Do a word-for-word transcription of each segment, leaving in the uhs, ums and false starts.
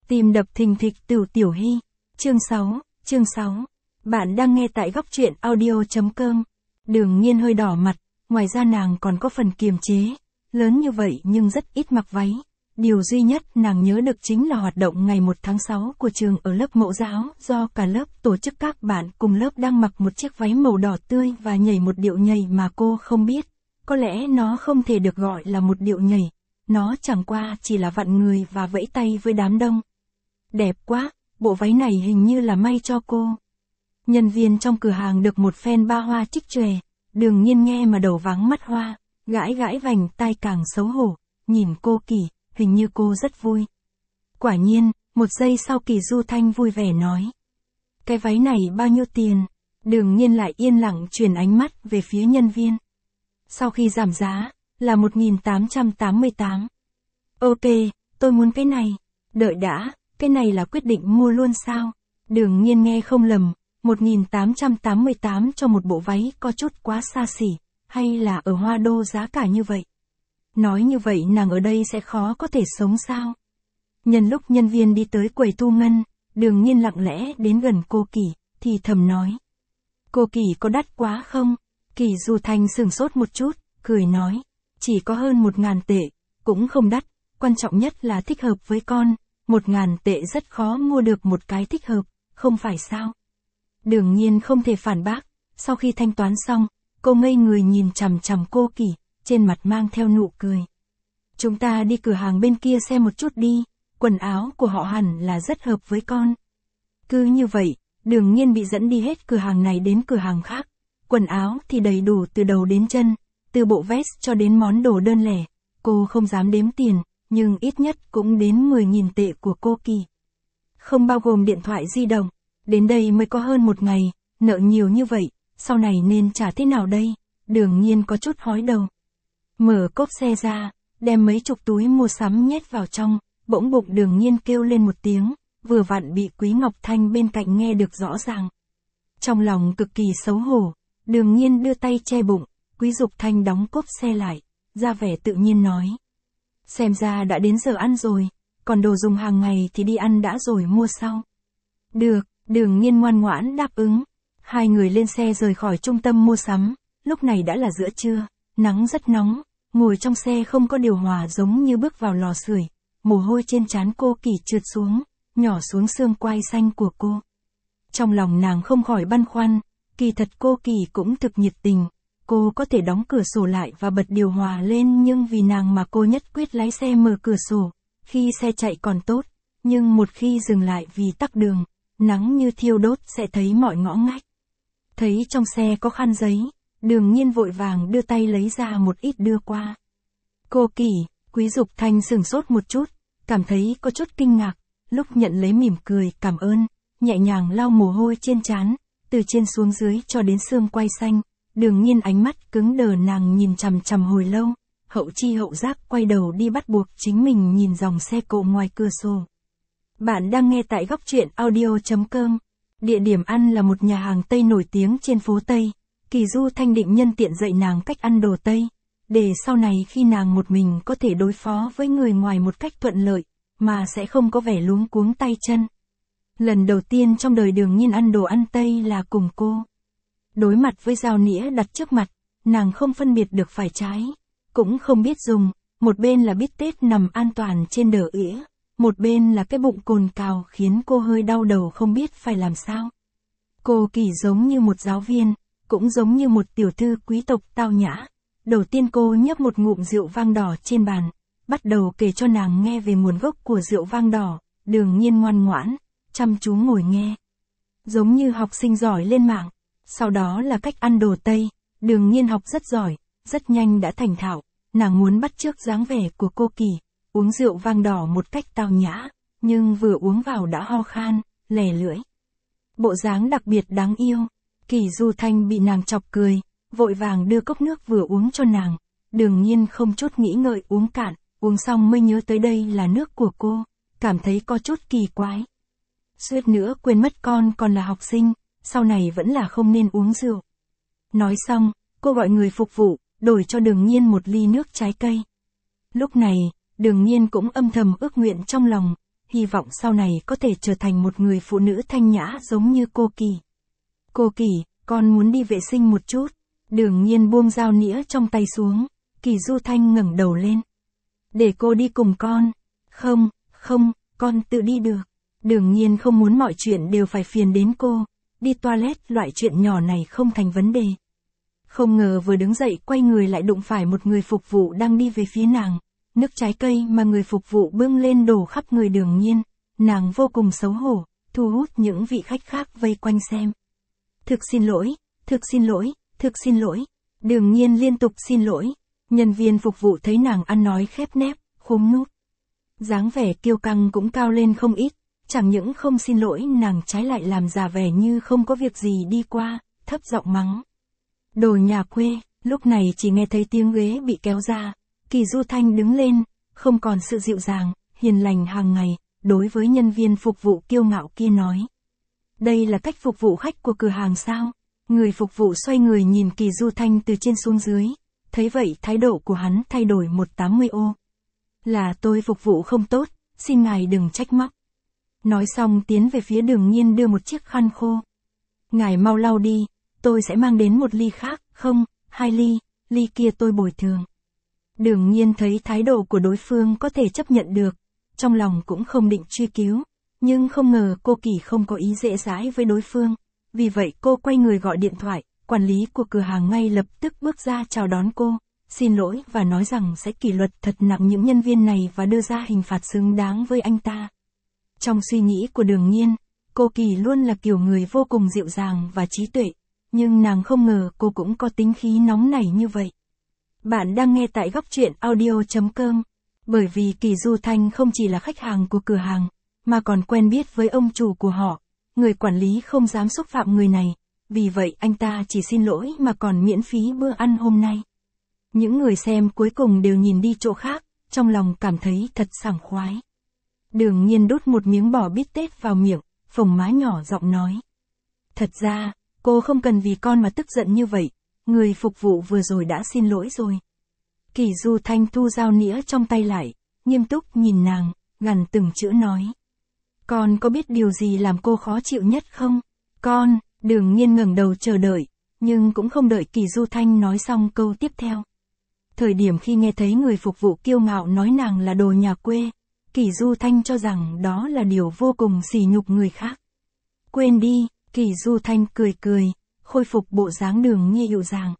Tim đập thình thịch Tửu Tiểu Hy. Chương sáu, chương sáu. Bạn đang nghe tại góc truyện audio chấm com. Đường Nhiên hơi đỏ mặt, ngoài ra nàng còn có phần kiềm chế. Lớn như vậy nhưng rất ít mặc váy. Điều duy nhất nàng nhớ được chính là hoạt động ngày một tháng sáu của trường ở lớp mẫu giáo, do cả lớp tổ chức các bạn cùng lớp đang mặc một chiếc váy màu đỏ tươi và nhảy một điệu nhảy mà cô không biết. Có lẽ nó không thể được gọi là một điệu nhảy. Nó chẳng qua chỉ là vặn người và vẫy tay với đám đông. Đẹp quá, bộ váy này hình như là may cho cô. Nhân viên trong cửa hàng được một phen ba hoa trích chòe, Đường Nhiên nghe mà đầu váng mắt hoa, gãi gãi vành tai càng xấu hổ, nhìn cô Kỳ, hình như cô rất vui. Quả nhiên, một giây sau Kỳ Du Thanh vui vẻ nói. Cái váy này bao nhiêu tiền? Đường Nhiên lại yên lặng chuyển ánh mắt về phía nhân viên. Sau khi giảm giá, là một nghìn tám trăm tám mươi tám. Ok, tôi muốn cái này. Đợi đã, cái này là quyết định mua luôn sao? Đường Nhiên nghe không lầm, một nghìn tám trăm tám mươi tám cho một bộ váy có chút quá xa xỉ, hay là ở Hoa Đô giá cả như vậy? Nói như vậy nàng ở đây sẽ khó có thể sống sao? Nhân lúc nhân viên đi tới quầy thu ngân, Đường Nhiên lặng lẽ đến gần cô Kỳ, thì thầm nói. Cô Kỳ có đắt quá không? Kỳ Du Thanh sửng sốt một chút, cười nói. Chỉ có hơn một ngàn tệ, cũng không đắt, quan trọng nhất là thích hợp với con, một ngàn tệ rất khó mua được một cái thích hợp, không phải sao? Đường Nhiên không thể phản bác, sau khi thanh toán xong, cô ngây người nhìn chằm chằm cô Kỳ, trên mặt mang theo nụ cười. Chúng ta đi cửa hàng bên kia xem một chút đi, quần áo của họ hẳn là rất hợp với con. Cứ như vậy, Đường Nhiên bị dẫn đi hết cửa hàng này đến cửa hàng khác, quần áo thì đầy đủ từ đầu đến chân. Từ bộ vest cho đến món đồ đơn lẻ, cô không dám đếm tiền, nhưng ít nhất cũng đến mười nghìn tệ của cô Kỳ. Không bao gồm điện thoại di động, đến đây mới có hơn một ngày, nợ nhiều như vậy, sau này nên trả thế nào đây? Đường Nhiên có chút hói đầu. Mở cốp xe ra, đem mấy chục túi mua sắm nhét vào trong, bỗng bụng Đường Nhiên kêu lên một tiếng, vừa vặn bị Quý Ngọc Thanh bên cạnh nghe được rõ ràng. Trong lòng cực kỳ xấu hổ, Đường Nhiên đưa tay che bụng. Quý Dục Thanh đóng cốp xe lại, ra vẻ tự nhiên nói. Xem ra đã đến giờ ăn rồi, còn đồ dùng hàng ngày thì đi ăn đã rồi mua sau. Được, Đường Nhiên ngoan ngoãn đáp ứng. Hai người lên xe rời khỏi trung tâm mua sắm, lúc này đã là giữa trưa, nắng rất nóng, ngồi trong xe không có điều hòa giống như bước vào lò sưởi, mồ hôi trên trán cô Kỳ trượt xuống, nhỏ xuống xương quai xanh của cô. Trong lòng nàng không khỏi băn khoăn, kỳ thật cô Kỳ cũng thực nhiệt tình. Cô có thể đóng cửa sổ lại và bật điều hòa lên nhưng vì nàng mà cô nhất quyết lái xe mở cửa sổ, khi xe chạy còn tốt, nhưng một khi dừng lại vì tắc đường, nắng như thiêu đốt sẽ thấy mọi ngõ ngách. Thấy trong xe có khăn giấy, Đường Nhiên vội vàng đưa tay lấy ra một ít đưa qua. Cô Kỳ, Quý Dục Thanh sửng sốt một chút, cảm thấy có chút kinh ngạc, lúc nhận lấy mỉm cười cảm ơn, nhẹ nhàng lau mồ hôi trên trán, từ trên xuống dưới cho đến xương quai xanh. Đường Nhiên ánh mắt cứng đờ nàng nhìn chằm chằm hồi lâu, hậu chi hậu giác quay đầu đi bắt buộc chính mình nhìn dòng xe cộ ngoài cửa sổ. Bạn đang nghe tại góc truyện audio chấm com. Địa điểm ăn là một nhà hàng Tây nổi tiếng trên phố Tây. Kỳ Du Thanh định nhân tiện dạy nàng cách ăn đồ Tây, để sau này khi nàng một mình có thể đối phó với người ngoài một cách thuận lợi, mà sẽ không có vẻ luống cuống tay chân. Lần đầu tiên trong đời Đường Nhiên ăn đồ ăn Tây là cùng cô. Đối mặt với dao nĩa đặt trước mặt, nàng không phân biệt được phải trái, cũng không biết dùng, một bên là bít tết nằm an toàn trên đờ ỉa, một bên là cái bụng cồn cào khiến cô hơi đau đầu không biết phải làm sao. Cô Kỳ giống như một giáo viên, cũng giống như một tiểu thư quý tộc tao nhã. Đầu tiên cô nhấp một ngụm rượu vang đỏ trên bàn, bắt đầu kể cho nàng nghe về nguồn gốc của rượu vang đỏ. Đường Nhiên ngoan ngoãn, chăm chú ngồi nghe, giống như học sinh giỏi lên mạng. Sau đó là cách ăn đồ Tây, Đường Nhiên học rất giỏi, rất nhanh đã thành thạo, nàng muốn bắt chước dáng vẻ của cô Kỳ, uống rượu vang đỏ một cách tao nhã, nhưng vừa uống vào đã ho khan, lè lưỡi. Bộ dáng đặc biệt đáng yêu, Kỳ Du Thanh bị nàng chọc cười, vội vàng đưa cốc nước vừa uống cho nàng, Đường Nhiên không chút nghĩ ngợi uống cạn, uống xong mới nhớ tới đây là nước của cô, cảm thấy có chút kỳ quái. Suýt nữa quên mất con còn là học sinh. Sau này vẫn là không nên uống rượu. Nói xong, cô gọi người phục vụ, đổi cho Đường Nhiên một ly nước trái cây. Lúc này, Đường Nhiên cũng âm thầm ước nguyện trong lòng, hy vọng sau này có thể trở thành một người phụ nữ thanh nhã giống như cô Kỳ. Cô Kỳ, con muốn đi vệ sinh một chút. Đường Nhiên buông dao nĩa trong tay xuống, Kỳ Du Thanh ngẩng đầu lên. Để cô đi cùng con. Không, không, con tự đi được. Đường Nhiên không muốn mọi chuyện đều phải phiền đến cô, đi toilet loại chuyện nhỏ này không thành vấn đề. Không ngờ vừa đứng dậy quay người lại đụng phải một người phục vụ đang đi về phía nàng. Nước trái cây mà người phục vụ bưng lên đổ khắp người Đường Nhiên, nàng vô cùng xấu hổ, thu hút những vị khách khác vây quanh xem. Thực xin lỗi, thực xin lỗi, thực xin lỗi. Đường Nhiên liên tục xin lỗi, nhân viên phục vụ thấy nàng ăn nói khép nép, khúm nút. Dáng vẻ kiêu căng cũng cao lên không ít, chẳng những không xin lỗi nàng trái lại làm giả vẻ như không có việc gì đi qua, thấp giọng mắng. Đồ nhà quê, lúc này chỉ nghe thấy tiếng ghế bị kéo ra, Kỳ Du Thanh đứng lên, không còn sự dịu dàng, hiền lành hàng ngày, đối với nhân viên phục vụ kiêu ngạo kia nói. Đây là cách phục vụ khách của cửa hàng sao? Người phục vụ xoay người nhìn Kỳ Du Thanh từ trên xuống dưới, thấy vậy thái độ của hắn thay đổi một trăm tám mươi ô. Là tôi phục vụ không tốt, xin ngài đừng trách móc. Nói xong tiến về phía Đường Nhiên đưa một chiếc khăn khô. Ngài mau lau đi, tôi sẽ mang đến một ly khác, không, hai ly, ly kia tôi bồi thường. Đường Nhiên thấy thái độ của đối phương có thể chấp nhận được, trong lòng cũng không định truy cứu, nhưng không ngờ cô Kỳ không có ý dễ dãi với đối phương, vì vậy cô quay người gọi điện thoại, quản lý của cửa hàng ngay lập tức bước ra chào đón cô, xin lỗi và nói rằng sẽ kỷ luật thật nặng những nhân viên này và đưa ra hình phạt xứng đáng với anh ta. Trong suy nghĩ của Đường Nhiên, cô Kỳ luôn là kiểu người vô cùng dịu dàng và trí tuệ, nhưng nàng không ngờ cô cũng có tính khí nóng nảy như vậy. Bạn đang nghe tại góc truyện audio chấm com. Bởi vì Kỳ Du Thanh không chỉ là khách hàng của cửa hàng, mà còn quen biết với ông chủ của họ, người quản lý không dám xúc phạm người này, vì vậy anh ta chỉ xin lỗi mà còn miễn phí bữa ăn hôm nay. Những người xem cuối cùng đều nhìn đi chỗ khác, trong lòng cảm thấy thật sảng khoái. Đường Nhiên đút một miếng bò bít tết vào miệng, phồng má nhỏ giọng nói. Thật ra, cô không cần vì con mà tức giận như vậy, người phục vụ vừa rồi đã xin lỗi rồi. Kỳ Du Thanh thu dao nĩa trong tay lại, nghiêm túc nhìn nàng, gằn từng chữ nói. Con có biết điều gì làm cô khó chịu nhất không? Con, Đường Nhiên ngẩng đầu chờ đợi, nhưng cũng không đợi Kỳ Du Thanh nói xong câu tiếp theo. Thời điểm khi nghe thấy người phục vụ kiêu ngạo nói nàng là đồ nhà quê, Kỳ Du Thanh cho rằng đó là điều vô cùng sỉ nhục người khác. Quên đi, Kỳ Du Thanh cười cười, khôi phục bộ dáng Đường Nhiên dịu dàng.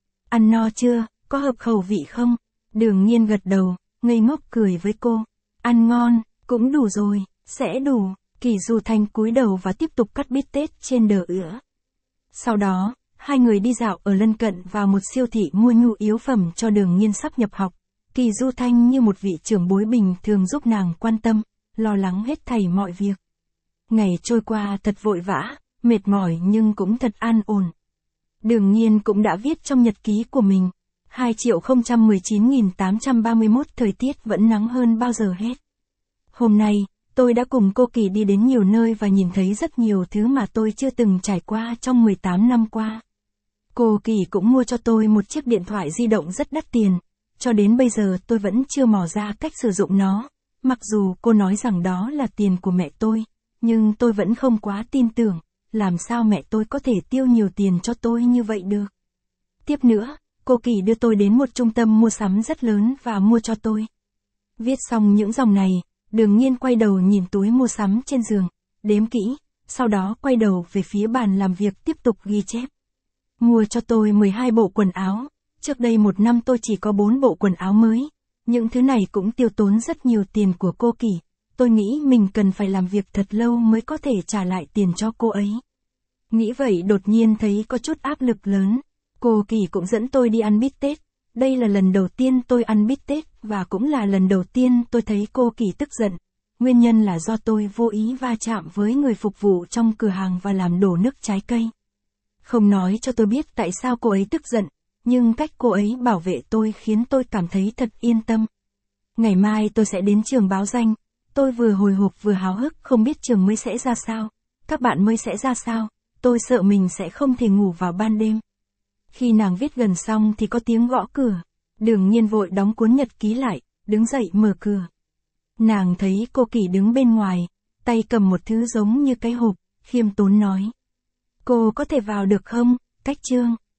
Ăn no chưa, có hợp khẩu vị không? Đường Nhiên gật đầu, ngây ngốc cười với cô. Ăn ngon, cũng đủ rồi, sẽ đủ. Kỳ Du Thanh cúi đầu và tiếp tục cắt bít tết trên đờ ửa. Sau đó, hai người đi dạo ở lân cận vào một siêu thị mua nhu yếu phẩm cho Đường Nhiên sắp nhập học. Kỳ Du Thanh như một vị trưởng bối bình thường giúp nàng quan tâm, lo lắng hết thảy mọi việc. Ngày trôi qua thật vội vã, mệt mỏi nhưng cũng thật an ổn. Đường Nhiên cũng đã viết trong nhật ký của mình, hai triệu không trăm mười chín nghìn tám trăm ba mươi mốt thời tiết vẫn nắng hơn bao giờ hết. Hôm nay, tôi đã cùng cô Kỳ đi đến nhiều nơi và nhìn thấy rất nhiều thứ mà tôi chưa từng trải qua trong mười tám năm qua. Cô Kỳ cũng mua cho tôi một chiếc điện thoại di động rất đắt tiền, cho đến bây giờ tôi vẫn chưa mò ra cách sử dụng nó, mặc dù cô nói rằng đó là tiền của mẹ tôi, nhưng tôi vẫn không quá tin tưởng, làm sao mẹ tôi có thể tiêu nhiều tiền cho tôi như vậy được. Tiếp nữa, cô Kỳ đưa tôi đến một trung tâm mua sắm rất lớn và mua cho tôi. Viết xong những dòng này, Đường Nhiên quay đầu nhìn túi mua sắm trên giường, đếm kỹ, sau đó quay đầu về phía bàn làm việc tiếp tục ghi chép. Mua cho tôi mười hai bộ quần áo, trước đây một năm tôi chỉ có bốn bộ quần áo mới, những thứ này cũng tiêu tốn rất nhiều tiền của cô Kỳ, tôi nghĩ mình cần phải làm việc thật lâu mới có thể trả lại tiền cho cô ấy. Nghĩ vậy đột nhiên thấy có chút áp lực lớn, cô Kỳ cũng dẫn tôi đi ăn bít tết, đây là lần đầu tiên tôi ăn bít tết và cũng là lần đầu tiên tôi thấy cô Kỳ tức giận, nguyên nhân là do tôi vô ý va chạm với người phục vụ trong cửa hàng và làm đổ nước trái cây. Không nói cho tôi biết tại sao cô ấy tức giận, nhưng cách cô ấy bảo vệ tôi khiến tôi cảm thấy thật yên tâm. Ngày mai tôi sẽ đến trường báo danh, tôi vừa hồi hộp vừa háo hức không biết trường mới sẽ ra sao, các bạn mới sẽ ra sao, tôi sợ mình sẽ không thể ngủ vào ban đêm. Khi nàng viết gần xong thì có tiếng gõ cửa, Đường Nhiên vội đóng cuốn nhật ký lại, đứng dậy mở cửa. Nàng thấy cô Kỷ đứng bên ngoài, tay cầm một thứ giống như cái hộp, khiêm tốn nói. Cô có thể vào được không, Cách Trương?